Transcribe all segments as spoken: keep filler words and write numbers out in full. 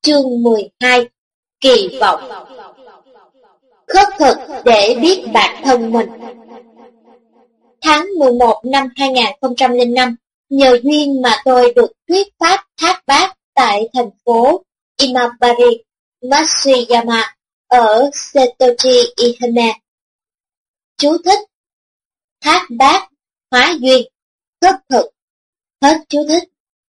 chương mười hai. Kỳ vọng. Khất thực để biết bản thân mình. Tháng mười một năm hai nghìn không trăm lẻ năm, nhờ duyên mà tôi được thuyết pháp thác bát tại thành phố Imabari, Matsuyama, ở Setochi Ihime. Chú thích: thác bát, hóa duyên, khất thực. Hết chú thích.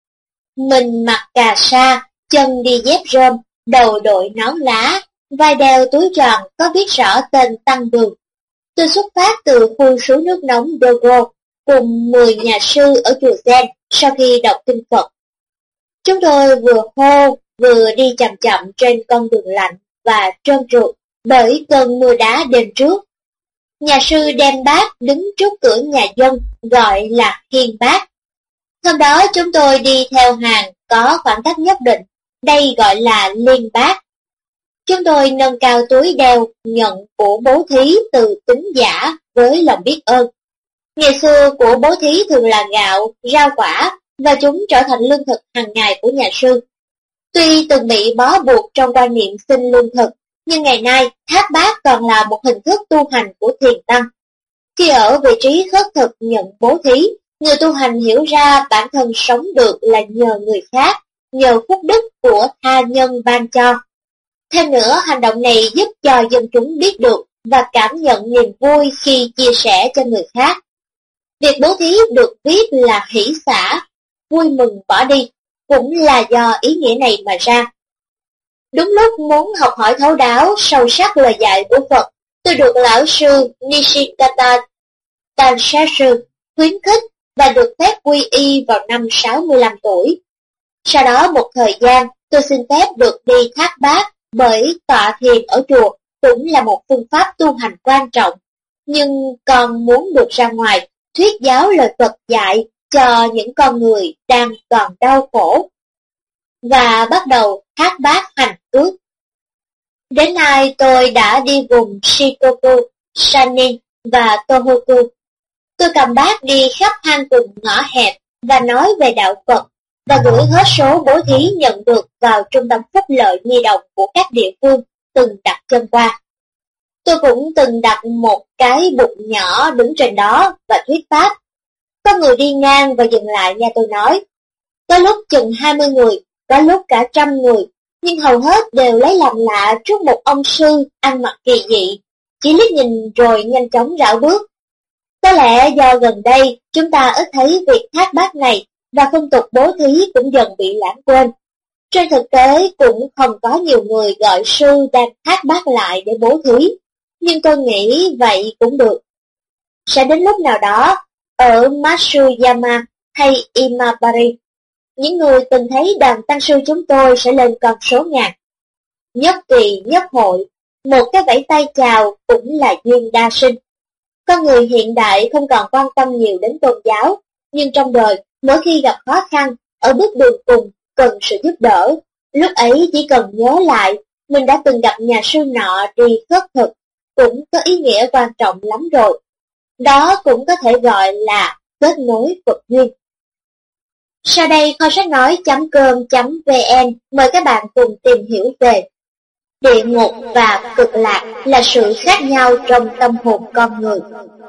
Mình mặc cà sa, chân đi dép rơm, đầu đội nón lá, vai đeo túi tròn có viết rõ tên tăng đường. Tôi xuất phát từ khu suối nước nóng Dogo cùng mười nhà sư ở chùa Zen sau khi đọc kinh Phật. Chúng tôi vừa hô vừa đi chậm chậm trên con đường lạnh và trơn trượt bởi cơn mưa đá đêm trước. Nhà sư đem bát đứng trước cửa nhà dân gọi là hiên bát. Hôm đó chúng tôi đi theo hàng có khoảng cách nhất định, đây gọi là liên bát. Chúng tôi nâng cao túi đeo nhận của bố thí từ tín giả với lòng biết ơn. Ngày xưa của bố thí thường là gạo, rau quả và chúng trở thành lương thực hàng ngày của nhà sư. Tuy từng bị bó buộc trong quan niệm xin lương thực, nhưng ngày nay thác bát còn là một hình thức tu hành của thiền tăng. Khi ở vị trí khất thực nhận bố thí, người tu hành hiểu ra bản thân sống được là nhờ người khác, nhờ phúc đức của tha nhân ban cho. Thêm nữa, hành động này giúp cho dân chúng biết được và cảm nhận niềm vui khi chia sẻ cho người khác. Việc bố thí được viết là hỷ xả, vui mừng bỏ đi, cũng là do ý nghĩa này mà ra. Đúng lúc muốn học hỏi thấu đáo, sâu sắc lời dạy của Phật, tôi được lão sư Nishikata Tansatsu khuyến khích và được phép quy y vào năm sáu mươi lăm tuổi. Sau đó một thời gian, tôi xin phép được đi thác bát bởi tọa thiền ở chùa cũng là một phương pháp tu hành quan trọng, nhưng còn muốn được ra ngoài, thuyết giáo lời Phật dạy cho những con người đang còn đau khổ. Và bắt đầu thác bát hành cước. Đến nay tôi đã đi vùng Shikoku, Sanin và Tohoku. Tôi cầm bát đi khắp hang cùng ngõ hẹp và nói về đạo Phật và gửi hết số bố thí nhận được vào trung tâm phúc lợi nhi đồng của các địa phương từng đặt chân qua. Tôi cũng từng đặt một cái bục nhỏ đứng trên đó và thuyết pháp. Có người đi ngang và dừng lại nghe tôi nói. Có lúc chừng hai mươi người, có lúc cả trăm người, nhưng hầu hết đều lấy làm lạ trước một ông sư ăn mặc kỳ dị, chỉ liếc nhìn rồi nhanh chóng rảo bước. Có lẽ do gần đây chúng ta ít thấy việc thác bát này và phong tục bố thí cũng dần bị lãng quên. Trên thực tế cũng không có nhiều người gọi sư đang thác bát lại để bố thí, nhưng tôi nghĩ vậy cũng được. Sẽ đến lúc nào đó, ở Matsuyama hay Imabari, những người từng thấy đoàn tăng sư chúng tôi sẽ lên con số ngàn. Nhất kỳ nhất hội, một cái vẫy tay chào cũng là duyên đa sinh. Con người hiện đại không còn quan tâm nhiều đến tôn giáo, nhưng trong đời, mỗi khi gặp khó khăn, ở bước đường cùng, cần sự giúp đỡ, lúc ấy chỉ cần nhớ lại, mình đã từng gặp nhà sư nọ đi khất thực, cũng có ý nghĩa quan trọng lắm rồi. Đó cũng có thể gọi là kết nối Phật duyên. Sau đây kho sách nói.com.vn mời các bạn cùng tìm hiểu về địa ngục và cực lạc là sự khác nhau trong tâm hồn con người.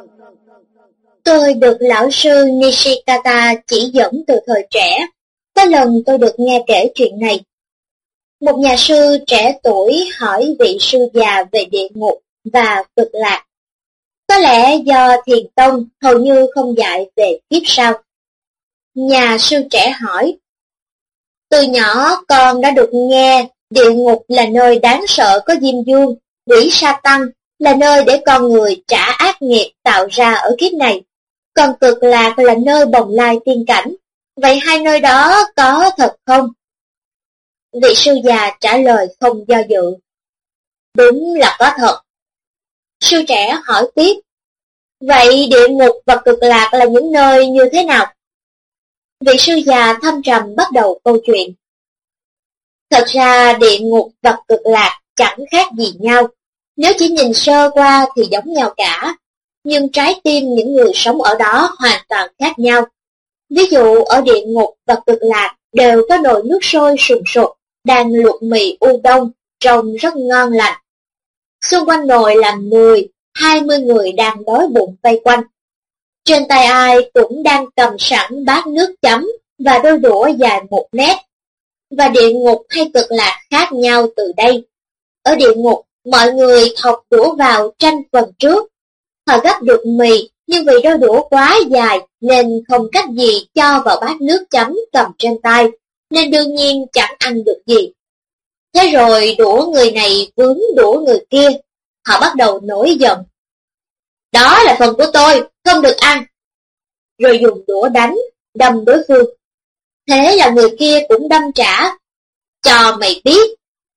Tôi được lão sư Nishikata chỉ dẫn từ thời trẻ. Có lần tôi được nghe kể chuyện này. Một nhà sư trẻ tuổi hỏi vị sư già về địa ngục và cực lạc. Có lẽ do thiền tông hầu như không dạy về kiếp sau. Nhà sư trẻ hỏi. Từ nhỏ con đã được nghe địa ngục là nơi đáng sợ có diêm vương, quỷ sa tăng, là nơi để con người trả ác nghiệp tạo ra ở kiếp này. Còn cực lạc là nơi bồng lai tiên cảnh. Vậy hai nơi đó có thật không? Vị sư già trả lời không do dự. Đúng là có thật. Sư trẻ hỏi tiếp. Vậy địa ngục và cực lạc là những nơi như thế nào? Vị sư già thâm trầm bắt đầu câu chuyện. Thật ra địa ngục và cực lạc chẳng khác gì nhau. Nếu chỉ nhìn sơ qua thì giống nhau cả. Nhưng trái tim những người sống ở đó hoàn toàn khác nhau. Ví dụ ở địa ngục và cực lạc đều có nồi nước sôi sùng sục, đang luộc mì udon trông rất ngon lành. Xung quanh nồi là mười, hai mươi người đang đói bụng vây quanh. Trên tay ai cũng đang cầm sẵn bát nước chấm và đôi đũa dài một mét. Và địa ngục hay cực lạc khác nhau từ đây. Ở địa ngục, mọi người thọc đũa vào tranh phần trước. Họ gắp được mì, nhưng vì đôi đũa quá dài nên không cách gì cho vào bát nước chấm cầm trên tay, nên đương nhiên chẳng ăn được gì. Thế rồi đũa người này vướng đũa người kia, họ bắt đầu nổi giận. Đó là phần của tôi, không được ăn. Rồi dùng đũa đánh, đâm đối phương. Thế là người kia cũng đâm trả. Cho mày biết.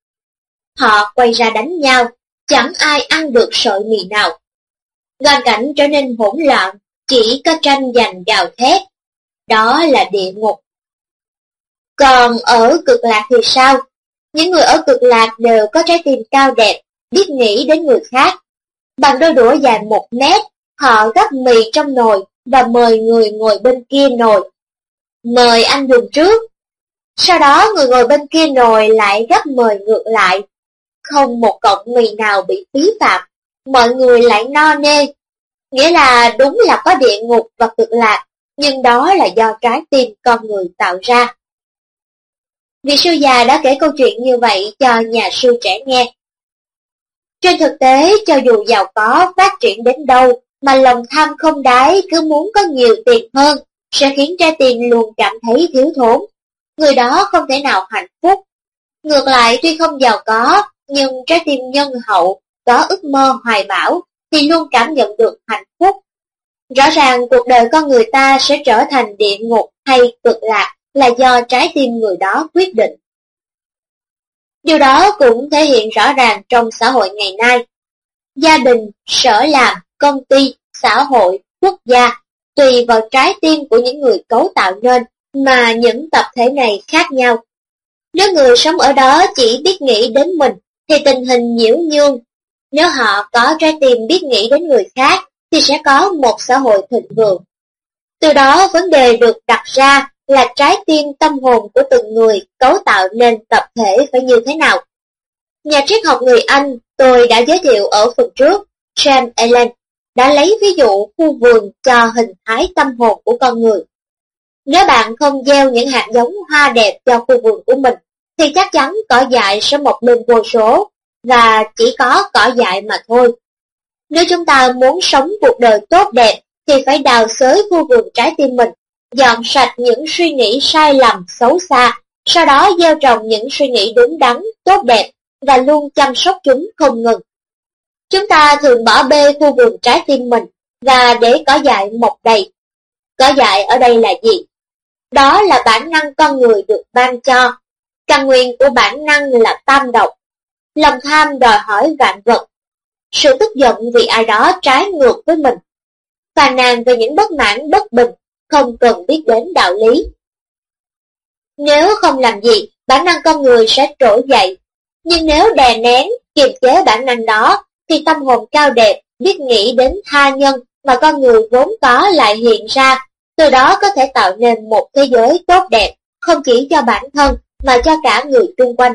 Họ quay ra đánh nhau, chẳng ai ăn được sợi mì nào. Hoàn cảnh trở nên hỗn loạn, chỉ có tranh giành gào thét. Đó là địa ngục. Còn ở cực lạc thì sao? Những người ở cực lạc đều có trái tim cao đẹp, biết nghĩ đến người khác. Bằng đôi đũa dài một mét, họ gắp mì trong nồi và mời người ngồi bên kia nồi. Mời anh dùng trước. Sau đó người ngồi bên kia nồi lại gắp mời ngược lại. Không một cọng mì nào bị phí phạm, mọi người lại no nê. Nghĩa là đúng là có địa ngục và cực lạc, nhưng đó là do trái tim con người tạo ra. Vị sư già đã kể câu chuyện như vậy cho nhà sư trẻ nghe. Trên thực tế, cho dù giàu có, phát triển đến đâu, mà lòng tham không đáy cứ muốn có nhiều tiền hơn, sẽ khiến trái tim luôn cảm thấy thiếu thốn. Người đó không thể nào hạnh phúc. Ngược lại, tuy không giàu có, nhưng trái tim nhân hậu, có ước mơ hoài bão, thì luôn cảm nhận được hạnh phúc. Rõ ràng cuộc đời con người ta sẽ trở thành địa ngục hay cực lạc là do trái tim người đó quyết định. Điều đó cũng thể hiện rõ ràng trong xã hội ngày nay. Gia đình, sở làm, công ty, xã hội, quốc gia, tùy vào trái tim của những người cấu tạo nên mà những tập thể này khác nhau. Nếu người sống ở đó chỉ biết nghĩ đến mình thì tình hình nhiễu nhương. Nếu họ có trái tim biết nghĩ đến người khác thì sẽ có một xã hội thịnh vượng. Từ đó vấn đề được đặt ra là trái tim tâm hồn của từng người cấu tạo nên tập thể phải như thế nào. Nhà triết học người Anh tôi đã giới thiệu ở phần trước, James Allen, đã lấy ví dụ khu vườn cho hình thái tâm hồn của con người. Nếu bạn không gieo những hạt giống hoa đẹp cho khu vườn của mình, thì chắc chắn cỏ dại sẽ mọc lên vô số, và chỉ có cỏ dại mà thôi. Nếu chúng ta muốn sống cuộc đời tốt đẹp, thì phải đào xới khu vườn trái tim mình, dọn sạch những suy nghĩ sai lầm, xấu xa, sau đó gieo trồng những suy nghĩ đúng đắn, tốt đẹp, và luôn chăm sóc chúng không ngừng. Chúng ta thường bỏ bê khu vườn trái tim mình, và để cỏ dại mọc đầy. Cỏ dại ở đây là gì? Đó là bản năng con người được ban cho. Căn nguyên của bản năng là tam độc. Lòng tham đòi hỏi vạn vật. Sự tức giận vì ai đó trái ngược với mình. Phàn nàn về những bất mãn bất bình, không cần biết đến đạo lý. Nếu không làm gì, bản năng con người sẽ trỗi dậy. Nhưng nếu đè nén, kiềm chế bản năng đó, thì tâm hồn cao đẹp, biết nghĩ đến tha nhân mà con người vốn có lại hiện ra. Từ đó có thể tạo nên một thế giới tốt đẹp, không chỉ cho bản thân, mà cho cả người chung quanh.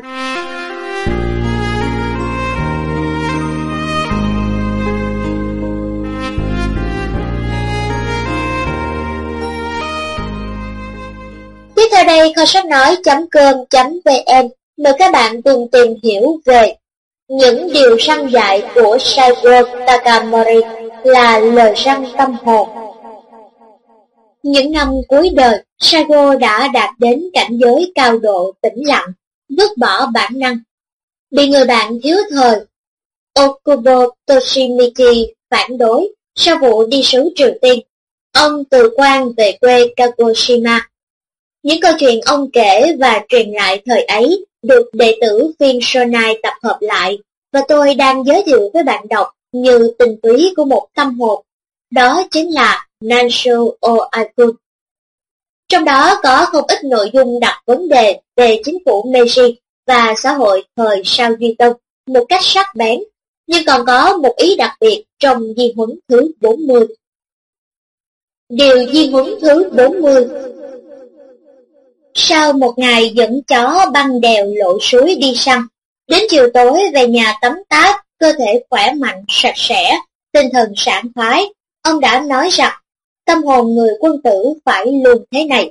Tiếp theo đây, kho sách nói chấm com chấm vn mời các bạn cùng tìm hiểu về những điều răn dạy của Shigeru Takamori là lời răn tâm hồn. Những năm cuối đời, Shigeru đã đạt đến cảnh giới cao độ tĩnh lặng, vứt bỏ bản năng. Bị người bạn thiếu thời Okubo Toshimichi phản đối sau vụ đi sứ Triều Tiên, ông từ quan về quê Kagoshima. Những câu chuyện ông kể và truyền lại thời ấy được đệ tử phiên Shonai tập hợp lại, và tôi đang giới thiệu với bạn đọc như tình túy của một tâm hồn. Đó chính là Nansho Oakun. Trong đó có không ít nội dung đặt vấn đề về chính phủ Meiji và xã hội thời sau Duy Tân một cách sắc bén, nhưng còn có một ý đặc biệt trong di huấn thứ bốn mươi. Điều di huấn thứ bốn mươi. Sau một ngày dẫn chó băng đèo lội suối đi săn, đến chiều tối về nhà tắm táp, cơ thể khỏe mạnh, sạch sẽ, tinh thần sảng khoái, ông đã nói rằng tâm hồn người quân tử phải luôn thế này.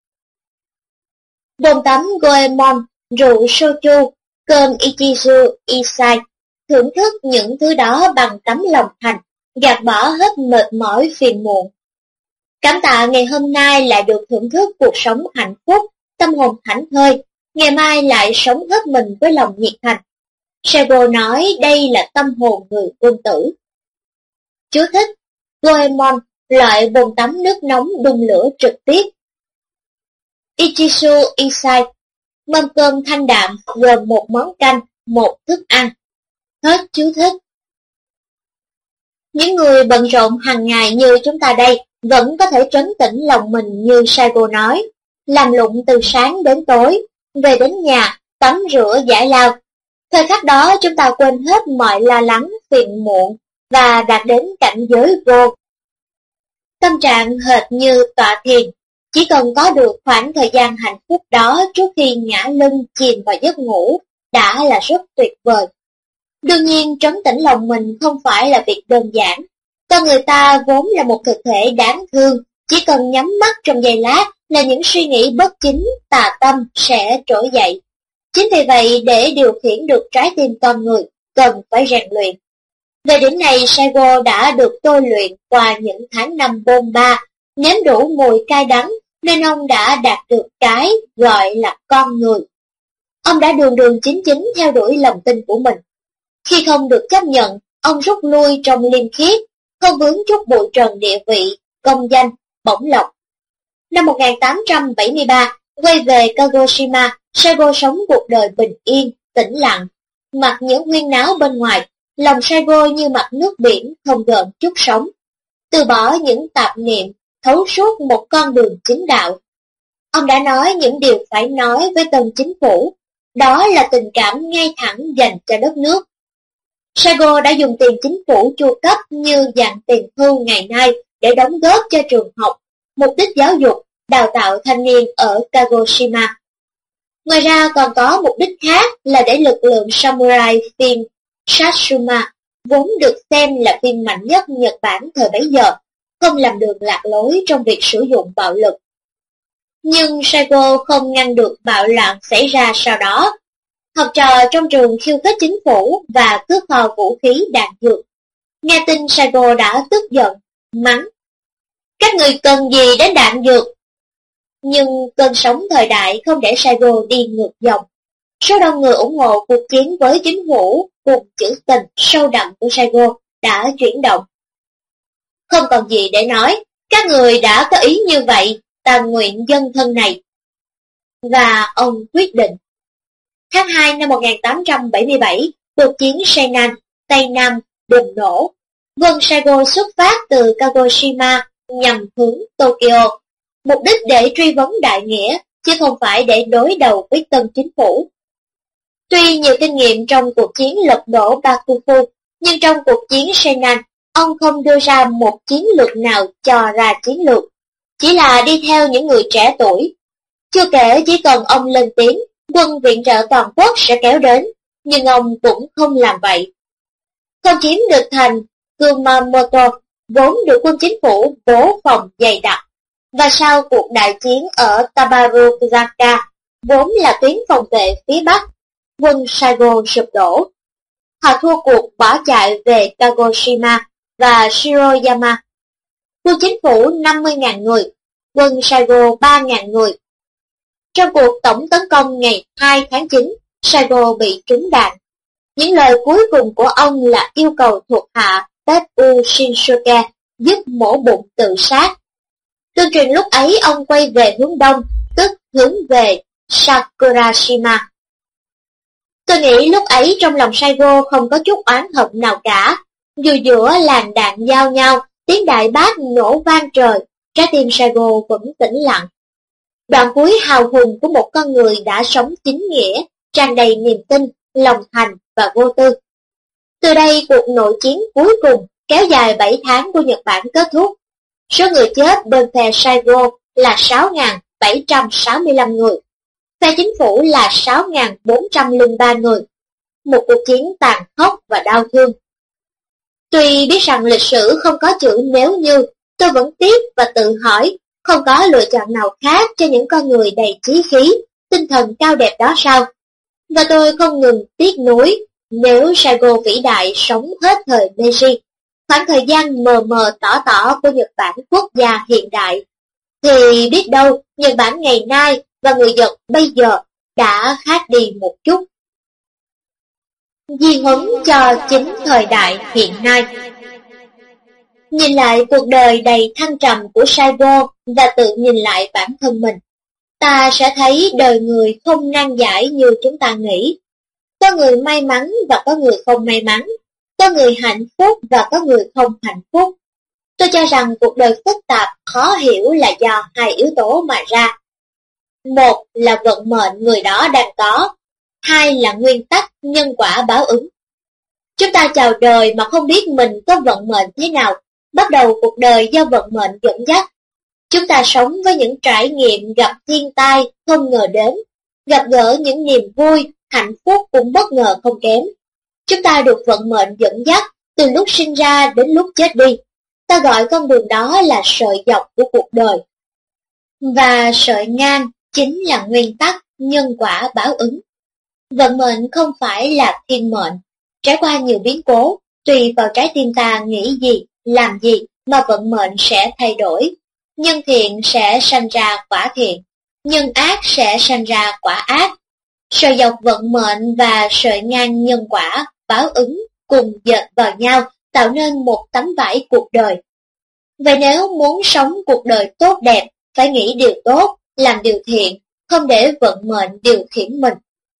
Bồn tắm Goemon, rượu soju, cơm Ichizu Isai, thưởng thức những thứ đó bằng tấm lòng thành, gạt bỏ hết mệt mỏi phiền muộn. Cảm tạ ngày hôm nay lại được thưởng thức cuộc sống hạnh phúc, tâm hồn thảnh thơi, ngày mai lại sống hết mình với lòng nhiệt thành. Sego nói đây là tâm hồn người quân tử. Chú thích: Goemon, loại bồn tắm nước nóng đun lửa trực tiếp. Ichizu Isai, mâm cơm thanh đạm gồm một món canh, một thức ăn. Hết chú thích. Những người bận rộn hàng ngày như chúng ta đây vẫn có thể trấn tĩnh lòng mình như Saigo nói, làm lụng từ sáng đến tối, về đến nhà, tắm rửa giải lao. Thời khắc đó chúng ta quên hết mọi lo lắng, phiền muộn và đạt đến cảnh giới vô. Tâm trạng hệt như tọa thiền, chỉ cần có được khoảng thời gian hạnh phúc đó trước khi ngã lưng chìm vào giấc ngủ đã là rất tuyệt vời. Đương nhiên trấn tĩnh lòng mình không phải là việc đơn giản. Con người ta vốn là một thực thể đáng thương, chỉ cần nhắm mắt trong giây lát là những suy nghĩ bất chính, tà tâm sẽ trỗi dậy. Chính vì vậy để điều khiển được trái tim con người, cần phải rèn luyện. Về điểm này Saigo đã được tôi luyện qua những tháng năm bôn ba, nếm đủ mùi cay đắng nên ông đã đạt được cái gọi là con người. Ông đã đường đường chính chính theo đuổi lòng tin của mình. Khi không được chấp nhận, ông rút lui trong liêm khiết, không vướng chút bụi trần địa vị, công danh, bổng lộc. Năm một nghìn tám trăm bảy mươi ba, quay về Kagoshima, Saigo sống cuộc đời bình yên, tĩnh lặng. Mặc những huyên náo bên ngoài, lòng Saigo như mặt nước biển không gợn chút sóng. Từ bỏ những tạp niệm, thấu suốt một con đường chính đạo. Ông đã nói những điều phải nói với tân chính phủ, đó là tình cảm ngay thẳng dành cho đất nước. Saigo đã dùng tiền chính phủ chu cấp như dạng tiền hưu ngày nay để đóng góp cho trường học, mục đích giáo dục, đào tạo thanh niên ở Kagoshima. Ngoài ra còn có mục đích khác là để lực lượng samurai phim Satsuma, vốn được xem là phim mạnh nhất Nhật Bản thời bấy giờ, không làm đường lạc lối trong việc sử dụng bạo lực. Nhưng Saigo không ngăn được bạo loạn xảy ra sau đó. Học trò trong trường khiêu khích chính phủ và cướp kho vũ khí đạn dược. Nghe tin Saigo đã tức giận, mắng: các người cần gì đến đạn dược? Nhưng cơn sóng thời đại không để Saigo đi ngược dòng. Số đông người ủng hộ cuộc chiến với chính phủ cùng chữ tình sâu đậm của Saigo đã chuyển động. Không còn gì để nói, các người đã có ý như vậy, ta nguyện dâng thân này. Và ông quyết định. Tháng hai năm một nghìn tám trăm bảy mươi bảy, cuộc chiến Seinan, Tây Nam, bùng nổ. Quân Saigo xuất phát từ Kagoshima nhằm hướng Tokyo, mục đích để truy vấn đại nghĩa, chứ không phải để đối đầu với tân chính phủ. Tuy nhiều kinh nghiệm trong cuộc chiến lật đổ Bakufu, nhưng trong cuộc chiến Seinan, ông không đưa ra một chiến lược nào cho ra chiến lược, chỉ là đi theo những người trẻ tuổi. Chưa kể chỉ cần ông lên tiếng, quân viện trợ toàn quốc sẽ kéo đến, nhưng ông cũng không làm vậy. Không chiếm được thành Kumamoto, vốn được quân chính phủ bố phòng dày đặc, và sau cuộc đại chiến ở Tabaruzaka, vốn là tuyến phòng vệ phía Bắc, quân Saigo sụp đổ. Họ thua cuộc bỏ chạy về Kagoshima và Shiroyama. Quân chính phủ năm mươi nghìn người, quân Saigo ba nghìn người. Trong cuộc tổng tấn công ngày hai tháng chín, Saigo bị trúng đạn. Những lời cuối cùng của ông là yêu cầu thuộc hạ Tetsu Shinsuke giúp mổ bụng tự sát. Tương truyền lúc ấy ông quay về hướng đông, tức hướng về Sakurashima. Tôi nghĩ lúc ấy trong lòng Saigo không có chút oán hận nào cả. Dù giữa làn đạn giao nhau, tiếng đại bác nổ vang trời, trái tim Saigo vẫn tĩnh lặng. Đoạn cuối hào hùng của một con người đã sống chính nghĩa, tràn đầy niềm tin, lòng thành và vô tư. Từ đây cuộc nội chiến cuối cùng kéo dài bảy tháng của Nhật Bản kết thúc. Số người chết bên phe Saigo là sáu nghìn bảy trăm sáu mươi lăm người, phe chính phủ là sáu nghìn bốn trăm lẻ ba người. Một cuộc chiến tàn khốc và đau thương. Tuy biết rằng lịch sử không có chữ nếu như, tôi vẫn tiếc và tự hỏi, không có lựa chọn nào khác cho những con người đầy chí khí, tinh thần cao đẹp đó sao? Và tôi không ngừng tiếc nuối, nếu Saigo vĩ đại sống hết thời Meiji, khoảng thời gian mờ mờ tỏ tỏ của Nhật Bản quốc gia hiện đại, thì biết đâu Nhật Bản ngày nay và người Nhật bây giờ đã khác đi một chút. Di huấn cho chính thời đại hiện nay. Nhìn lại cuộc đời đầy thăng trầm của Saigo và tự nhìn lại bản thân mình, ta sẽ thấy đời người không nan giải như chúng ta nghĩ. Có người may mắn và có người không may mắn, có người hạnh phúc và có người không hạnh phúc. Tôi cho rằng cuộc đời phức tạp, khó hiểu là do hai yếu tố mà ra. Một là vận mệnh người đó đang có, hai là nguyên tắc nhân quả báo ứng. Chúng ta chào đời mà không biết mình có vận mệnh thế nào, bắt đầu cuộc đời do vận mệnh dẫn dắt. Chúng ta sống với những trải nghiệm gặp thiên tai không ngờ đến, gặp gỡ những niềm vui, hạnh phúc cũng bất ngờ không kém. Chúng ta được vận mệnh dẫn dắt từ lúc sinh ra đến lúc chết đi. Ta gọi con đường đó là sợi dọc của cuộc đời. Và sợi ngang chính là nguyên tắc nhân quả báo ứng. Vận mệnh không phải là thiên mệnh. Trải qua nhiều biến cố, tùy vào trái tim ta nghĩ gì, làm gì mà vận mệnh sẽ thay đổi. Nhân thiện sẽ sanh ra quả thiện, nhân ác sẽ sanh ra quả ác. Sợi dọc vận mệnh và sợi ngang nhân quả báo ứng cùng dệt vào nhau tạo nên một tấm vải cuộc đời. Vậy nếu muốn sống cuộc đời tốt đẹp, phải nghĩ điều tốt, làm điều thiện, không để vận mệnh điều khiển mình.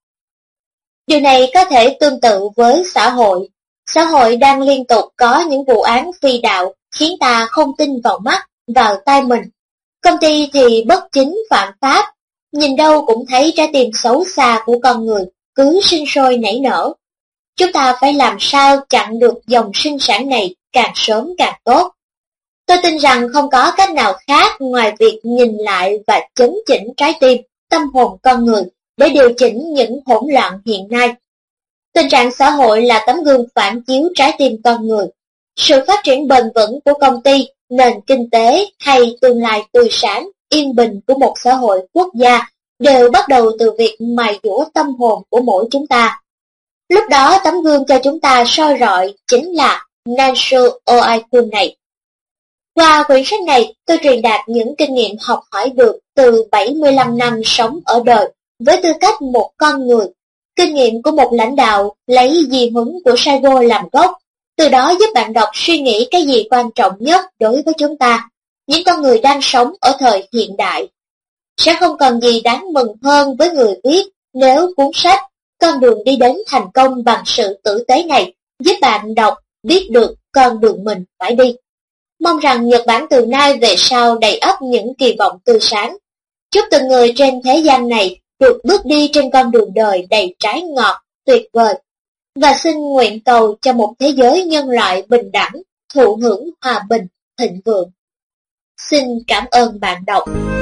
Điều này có thể tương tự với xã hội. Xã hội đang liên tục có những vụ án phi đạo khiến ta không tin vào mắt, vào tai mình. Công ty thì bất chính phạm pháp, nhìn đâu cũng thấy trái tim xấu xa của con người cứ sinh sôi nảy nở. Chúng ta phải làm sao chặn được dòng sinh sản này càng sớm càng tốt. Tôi tin rằng không có cách nào khác ngoài việc nhìn lại và chấn chỉnh trái tim, tâm hồn con người để điều chỉnh những hỗn loạn hiện nay. Tình trạng xã hội là tấm gương phản chiếu trái tim con người. Sự phát triển bền vững của công ty, nền kinh tế hay tương lai tươi sáng, yên bình của một xã hội quốc gia đều bắt đầu từ việc mài dũa tâm hồn của mỗi chúng ta. Lúc đó tấm gương cho chúng ta soi rọi chính là Nansho Oikun này. Qua quyển sách này, tôi truyền đạt những kinh nghiệm học hỏi được từ bảy mươi lăm năm sống ở đời với tư cách một con người. Kinh nghiệm của một lãnh đạo lấy di huấn của Saigo làm gốc, từ đó giúp bạn đọc suy nghĩ cái gì quan trọng nhất đối với chúng ta, những con người đang sống ở thời hiện đại. Sẽ không còn gì đáng mừng hơn với người viết nếu cuốn sách Con đường đi đến thành công bằng sự tử tế này giúp bạn đọc biết được con đường mình phải đi. Mong rằng Nhật Bản từ nay về sau đầy ắp những kỳ vọng tươi sáng. Chúc từng người trên thế gian này được bước đi trên con đường đời đầy trái ngọt, tuyệt vời. Và xin nguyện cầu cho một thế giới nhân loại bình đẳng, thụ hưởng hòa bình, thịnh vượng. Xin cảm ơn bạn đọc.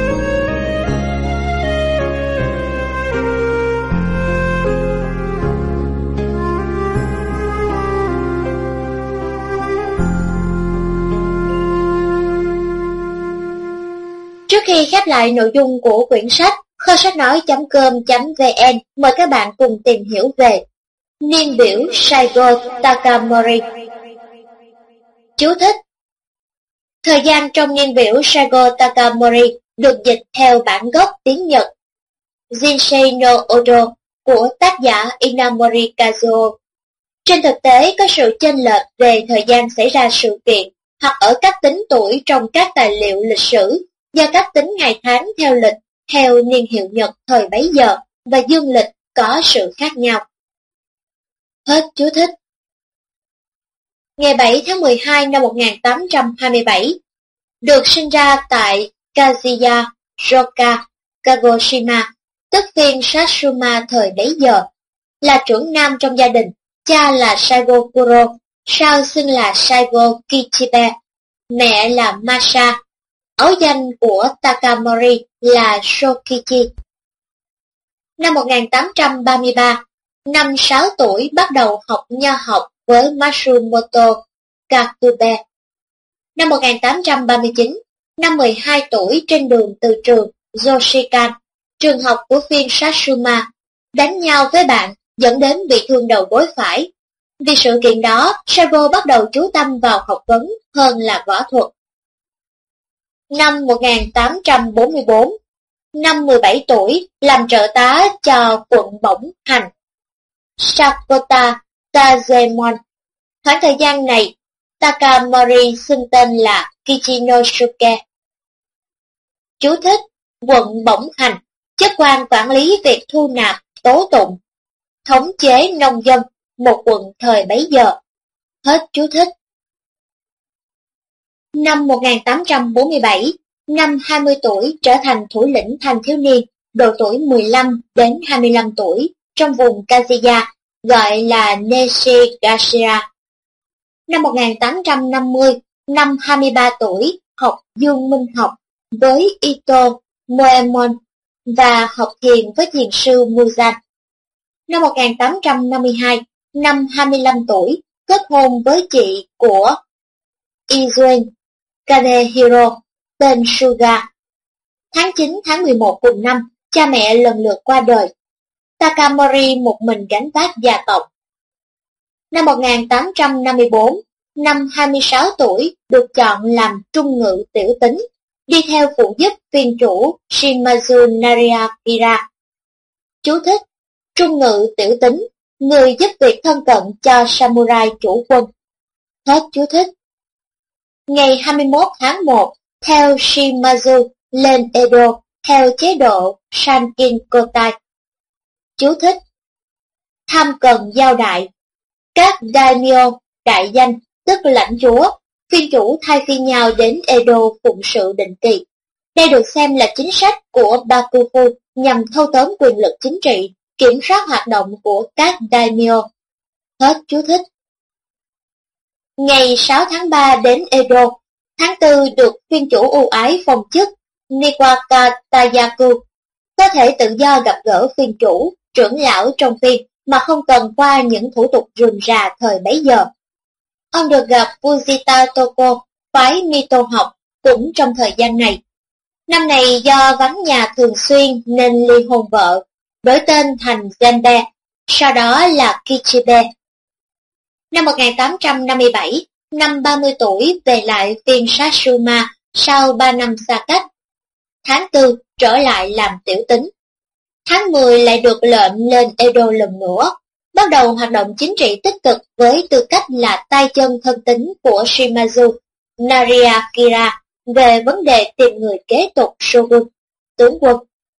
Trước khi khép lại nội dung của quyển sách, kho sách nói chấm com chấm vn mời các bạn cùng tìm hiểu về niên biểu Saigo Takamori. Chú thích: thời gian trong niên biểu Saigo Takamori được dịch theo bản gốc tiếng Nhật Jinsei no Odo của tác giả Inamori Kazuo. Trên thực tế có sự chênh lệch về thời gian xảy ra sự kiện hoặc ở cách tính tuổi trong các tài liệu lịch sử, do cách tính ngày tháng theo lịch, theo niên hiệu Nhật thời bấy giờ và dương lịch có sự khác nhau. Hết chú thích. Ngày bảy tháng mười hai năm một nghìn tám trăm hai mươi bảy, được sinh ra tại Kazuya Roka, Kagoshima, tức phiên Satsuma thời bấy giờ, là trưởng nam trong gia đình. Cha là Saigo Kuro, sau xưng là Saigo Kichibe, mẹ là Masa. Áo danh của Takamori là Shokichi. Năm một nghìn tám trăm ba mươi ba, năm sáu tuổi bắt đầu học nho học với Matsumoto Kakube. Năm một nghìn tám trăm ba mươi chín, năm mười hai tuổi trên đường từ trường Yoshikan, trường học của phiên Satsuma, đánh nhau với bạn dẫn đến bị thương đầu gối phải. Vì sự kiện đó, Saigo bắt đầu chú tâm vào học vấn hơn là võ thuật. Năm một nghìn tám trăm bốn mươi bốn, năm mười bảy tuổi làm trợ tá cho quận bổng hành Sakota Kazemon. Khoảng thời gian này, Takamori xưng tên là Kichinosuke. Chú thích: quận bổng hành, chức quan quản lý việc thu nạp, tố tụng, thống chế nông dân, một quận thời bấy giờ. Hết chú thích. Năm một nghìn tám trăm bốn mươi bảy, năm hai mươi tuổi trở thành thủ lĩnh thanh thiếu niên, độ tuổi mười lăm đến hai mươi lăm tuổi, trong vùng Kazuya, gọi là Neshigashira. Năm một nghìn tám trăm năm mươi, năm hai mươi ba tuổi, học dương minh học với Ito Moemon và học thiền với thiền sư Muzan. Năm một nghìn tám trăm năm mươi hai, năm hai mươi lăm tuổi, kết hôn với chị của Izuen Kanehiro, tên Suga. Tháng chín tháng mười một cùng năm, cha mẹ lần lượt qua đời. Takamori một mình gánh vác gia tộc. Năm một nghìn tám trăm năm mươi bốn, năm hai mươi sáu tuổi, được chọn làm trung ngự tiểu tín, đi theo phụ giúp viên chủ Shimazu Nariakira. Chú thích: trung ngự tiểu tín, người giúp việc thân cận cho samurai chủ quân. Hết chú thích. Ngày hai mươi mốt tháng một, theo Shimazu lên Edo theo chế độ Sankin Kotai. Chú thích: tham cần giao đại. Các daimyo, đại danh, tức lãnh chúa, phiên chủ thay phiên nhau đến Edo phụng sự định kỳ. Đây được xem là chính sách của Bakufu nhằm thâu tóm quyền lực chính trị, kiểm soát hoạt động của các daimyo. Hết chú thích. Ngày sáu tháng ba đến Edo, tháng tư được phiên chủ ưu ái phong chức Niwaka Tayaku, có thể tự do gặp gỡ phiên chủ, trưởng lão trong phiên mà không cần qua những thủ tục rườm rà thời bấy giờ. Ông được gặp Fujita Toko, phái Mito học, cũng trong thời gian này. Năm này do vắng nhà thường xuyên nên ly hôn vợ, đổi tên thành Genbe, sau đó là Kichibe. Năm một nghìn tám trăm năm mươi bảy, năm ba mươi tuổi về lại phiên Satsuma sau ba năm xa cách. Tháng tư trở lại làm tiểu tín. Tháng mười lại được lệnh lên Edo lần nữa, bắt đầu hoạt động chính trị tích cực với tư cách là tay chân thân tín của Shimazu Nariakira về vấn đề tìm người kế tục shogun, tướng quân.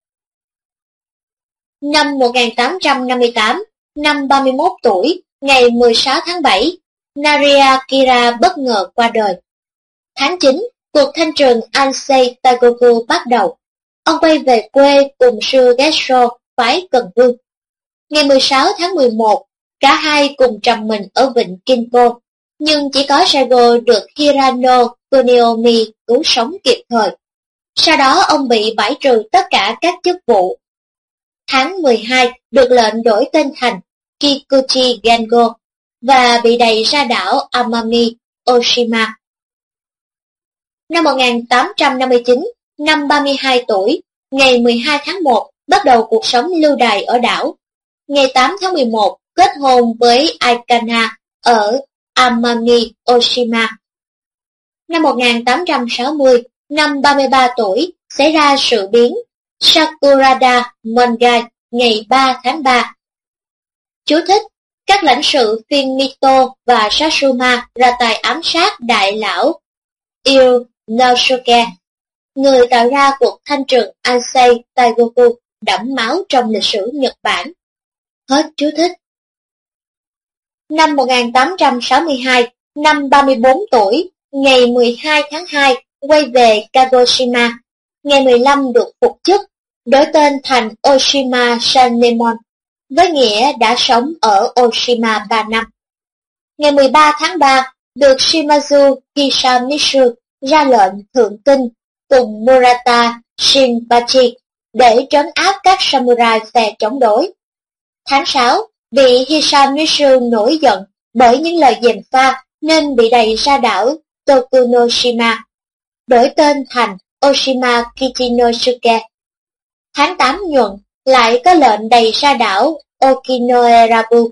Năm một nghìn tám trăm năm mươi tám, năm ba mươi mốt tuổi, ngày mười sáu tháng bảy, Nariakira bất ngờ qua đời. Tháng chín, cuộc thanh trừng Ansei Tagoku bắt đầu. Ông quay về quê cùng sư Gesho, phái Cần Vương. Ngày mười sáu tháng mười một, cả hai cùng trầm mình ở vịnh Kinko, nhưng chỉ có Saigo được Hirano Kuniomi cứu sống kịp thời. Sau đó ông bị bãi trừ tất cả các chức vụ. Tháng mười hai, được lệnh đổi tên thành Kikuchi Gengo và bị đày ra đảo Amami, Oshima. Năm một nghìn tám trăm năm mươi chín, năm ba mươi hai tuổi, ngày mười hai tháng một, bắt đầu cuộc sống lưu đày ở đảo. Ngày tám tháng mười một, kết hôn với Aikana ở Amami, Oshima. Năm một nghìn tám trăm sáu mươi, năm ba mươi ba tuổi, xảy ra sự biến Sakurada Mongai ngày ba tháng ba. Chú thích: các lãnh sự phiên Mito và Satsuma ra tay ám sát đại lão Inosuke, người tạo ra cuộc thanh trừng Ansei Tagoku đẫm máu trong lịch sử Nhật Bản. Hết chú thích. Năm một nghìn tám trăm sáu mươi hai, năm ba mươi bốn tuổi, ngày mười hai tháng hai, quay về Kagoshima. Ngày mười lăm được phục chức, đổi tên thành Oshima Sanemon, với nghĩa đã sống ở Oshima ba năm. Ngày mười ba tháng ba, được Shimazu Hisamitsu ra lệnh thượng kinh cùng Murata Shinpachi để trấn áp các samurai phe chống đối. Tháng sáu, vị Hisamitsu nổi giận bởi những lời gièm pha nên bị đày ra đảo Tokunoshima, đổi tên thành Oshima Kichinosuke. Tháng tám nhuận, lại có lệnh đày ra đảo Okinoerabu.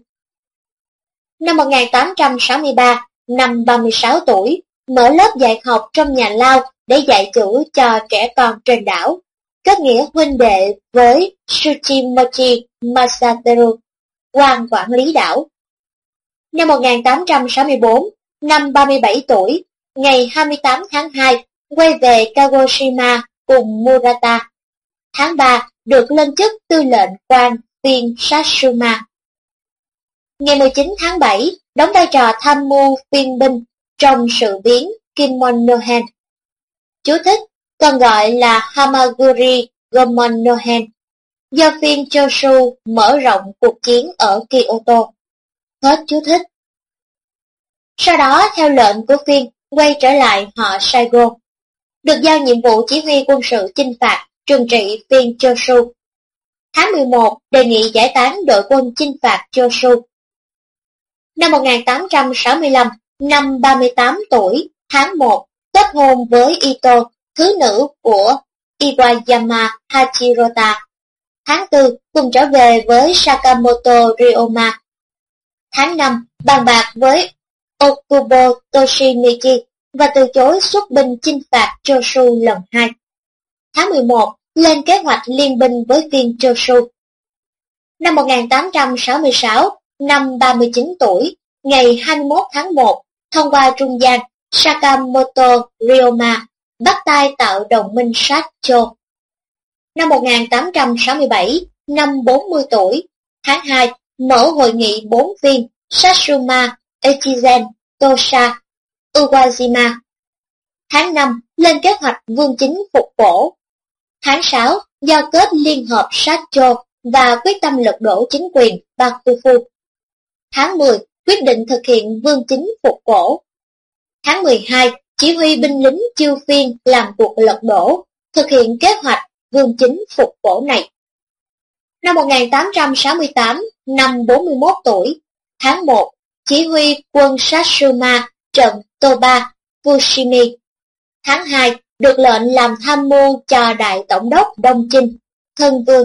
Năm một nghìn tám trăm sáu mươi ba, năm ba mươi sáu tuổi, mở lớp dạy học trong nhà lao để dạy chữ cho trẻ con trên đảo, kết nghĩa huynh đệ với Tsuchimochi Masateru, quan quản lý đảo. Năm một nghìn tám trăm sáu mươi bốn, năm ba mươi bảy tuổi, ngày hai mươi tám tháng hai, quay về Kagoshima cùng Murata. Tháng ba, được lên chức tư lệnh quan viên Satsuma. Ngày mười chín tháng bảy, đóng vai trò tham mưu phiên binh trong sự biến Kimonohen. Chú thích, còn gọi là Hamaguri Gomonohen, do phiên Choshu mở rộng cuộc chiến ở Kyoto. Hết chú thích. Sau đó, theo lệnh của phiên, quay trở lại họ Saigo, được giao nhiệm vụ chỉ huy quân sự chinh phạt, trừng trị phiên Choshu. Tháng mười một, đề nghị giải tán đội quân chinh phạt Choshu. Năm một nghìn tám trăm sáu mươi lăm, năm ba mươi tám tuổi, tháng một, kết hôn với Ito, thứ nữ của Iwayama Hachirota. Tháng tư, cùng trở về với Sakamoto Ryoma. Tháng năm, bàn bạc với Okubo Toshimichi và từ chối xuất binh chinh phạt Choshu lần hai. Tháng mười một, lên kế hoạch liên binh với viên Choshu. Năm một nghìn tám trăm sáu mươi sáu, năm ba mươi chín tuổi, ngày hai mươi mốt tháng một, thông qua trung gian Sakamoto Ryoma, bắt tay tạo đồng minh Satcho. Năm một nghìn tám trăm sáu mươi bảy, năm bốn mươi tuổi, tháng hai, mở hội nghị bốn viên Satsuma, Echizen, Tosa, Uwajima. Tháng năm, lên kế hoạch vương chính phục cổ. Tháng sáu, giao kết liên hợp Satcho và quyết tâm lật đổ chính quyền Bakufu. Tháng mười, quyết định thực hiện vương chính phục cổ. Tháng mười hai, chỉ huy binh lính chiêu phiên làm cuộc lật đổ, thực hiện kế hoạch vương chính phục cổ này. Năm một nghìn tám trăm sáu mươi tám, năm bốn mươi mốt tuổi, tháng một, chỉ huy quân Satsuma trận Toba, Fushimi. Tháng hai, được lệnh làm tham mưu cho Đại Tổng đốc Đông Chinh, thân vương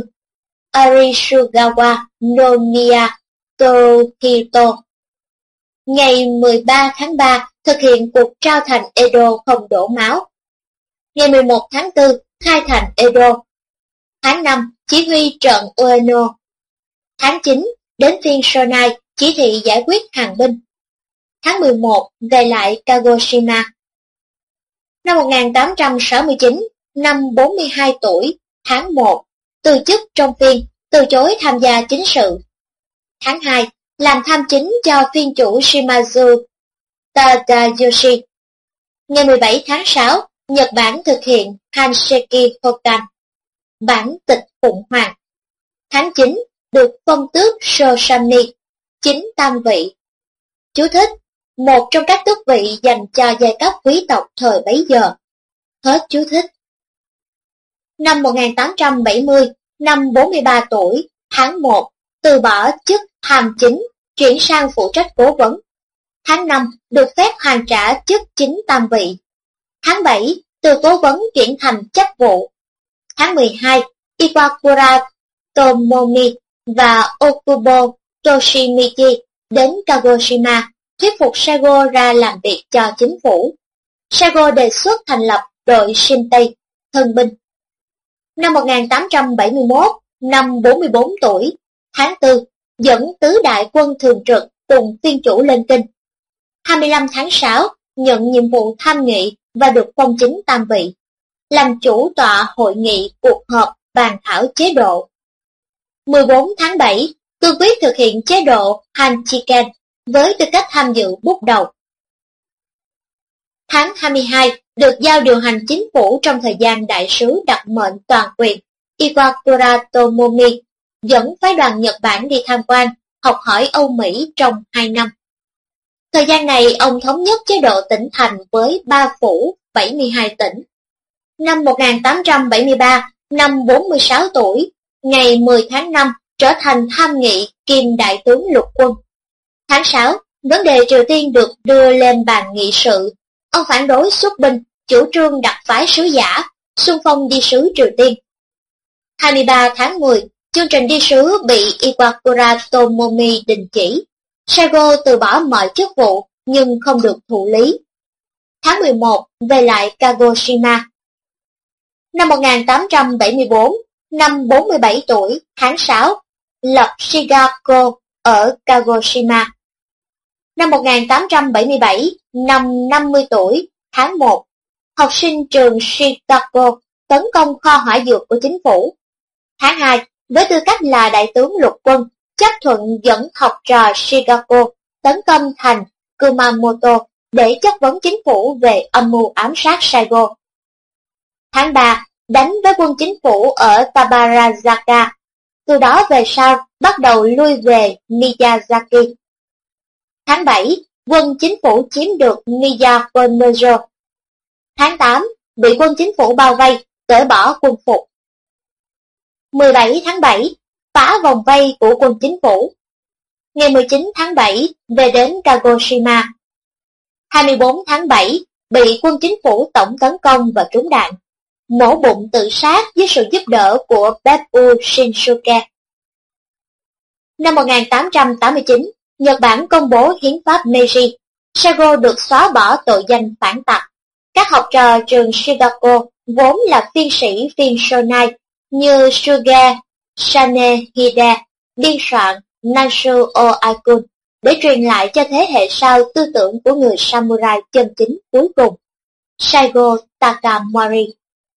Arisugawa Nomiya Toruhito. Ngày mười ba tháng ba, thực hiện cuộc trao thành Edo không đổ máu. Ngày mười một tháng tư, khai thành Edo. Tháng năm, chỉ huy trận Ueno. Tháng chín, đến phiên Sonai, chỉ thị giải quyết hàng binh. Tháng mười một, về lại Kagoshima. Năm một nghìn tám trăm sáu mươi chín, năm bốn mươi hai tuổi, tháng một, từ chức trong phiên, từ chối tham gia chính sự. Tháng hai, làm tham chính cho phiên chủ Shimazu Tadayoshi. Ngày mười bảy tháng sáu, Nhật Bản thực hiện Hanseki Hokan, bản tịch Phụng Hoàng. Tháng chín, được phong tước Sosami, chính tam vị. Chú thích, một trong các tước vị dành cho giai cấp quý tộc thời bấy giờ. Hết chú thích. Năm một nghìn tám trăm bảy mươi, năm bốn mươi ba tuổi, tháng một, từ bỏ chức hàm chính, chuyển sang phụ trách cố vấn. Tháng năm, được phép hoàn trả chức chính tam vị. Tháng bảy, từ cố vấn chuyển thành chấp vụ. Tháng mười hai, Iwakura Tomomi và Okubo Toshimichi đến Kagoshima, thuyết phục Saigo ra làm việc cho chính phủ. Saigo đề xuất thành lập đội Shinpei, thân binh. Năm một nghìn tám trăm bảy mươi mốt, năm bốn mươi bốn tuổi, tháng tư, dẫn tứ đại quân thường trực cùng phiên chủ lên kinh. hai mươi lăm tháng sáu, nhận nhiệm vụ tham nghị và được phong chính tam vị, làm chủ tọa hội nghị cuộc họp bàn thảo chế độ. mười bốn tháng bảy, cương quyết thực hiện chế độ Hanchiken với tư cách tham dự bút đầu. Tháng hai mươi hai, được giao điều hành chính phủ trong thời gian đại sứ đặc mệnh toàn quyền Iwakura Tomomi, dẫn phái đoàn Nhật Bản đi tham quan, học hỏi Âu Mỹ trong hai năm. Thời gian này, ông thống nhất chế độ tỉnh thành với ba phủ, bảy mươi hai tỉnh. Năm một nghìn tám trăm bảy mươi ba, năm bốn mươi sáu tuổi, ngày mười tháng năm, trở thành tham nghị kiêm đại tướng lục quân. Tháng sáu, vấn đề Triều Tiên được đưa lên bàn nghị sự. Ông phản đối xuất binh, chủ trương đặc phái sứ giả, xung phong đi sứ Triều Tiên. hai mươi ba tháng mười, chương trình đi sứ bị Iwakura Tomomi đình chỉ. Saigo từ bỏ mọi chức vụ nhưng không được thụ lý. Tháng mười một, về lại Kagoshima. Năm một nghìn tám trăm bảy mươi bốn, năm bốn mươi bảy tuổi, tháng sáu, lập Shigako ở Kagoshima. Năm một nghìn tám trăm bảy mươi bảy, năm năm mươi tuổi, tháng một, học sinh trường Shigako tấn công kho hỏa dược của chính phủ. Tháng hai, với tư cách là đại tướng lục quân, chấp thuận dẫn học trò Shigako tấn công thành Kumamoto để chất vấn chính phủ về âm mưu ám sát Saigo. Tháng ba, đánh với quân chính phủ ở Tabarazaka, từ đó về sau bắt đầu lui về Miyazaki. Tháng bảy, quân chính phủ chiếm được Miyakonojo. Tháng tám, bị quân chính phủ bao vây, cởi bỏ quân phục. mười bảy tháng bảy, phá vòng vây của quân chính phủ. Ngày mười chín tháng bảy, về đến Kagoshima. hai mươi bốn tháng bảy, bị quân chính phủ tổng tấn công và trúng đạn. Mổ bụng tự sát với sự giúp đỡ của Beppu Shinsuke. Năm một nghìn tám trăm tám mươi chín, Nhật Bản công bố hiến pháp Meiji. Saigo được xóa bỏ tội danh phản tặc. Các học trò trường Shigako vốn là phiên sĩ phiên Shonai như Suge Sanehide biên soạn Nanshu Oakun để truyền lại cho thế hệ sau tư tưởng của người samurai chân chính cuối cùng, Saigo Takamori.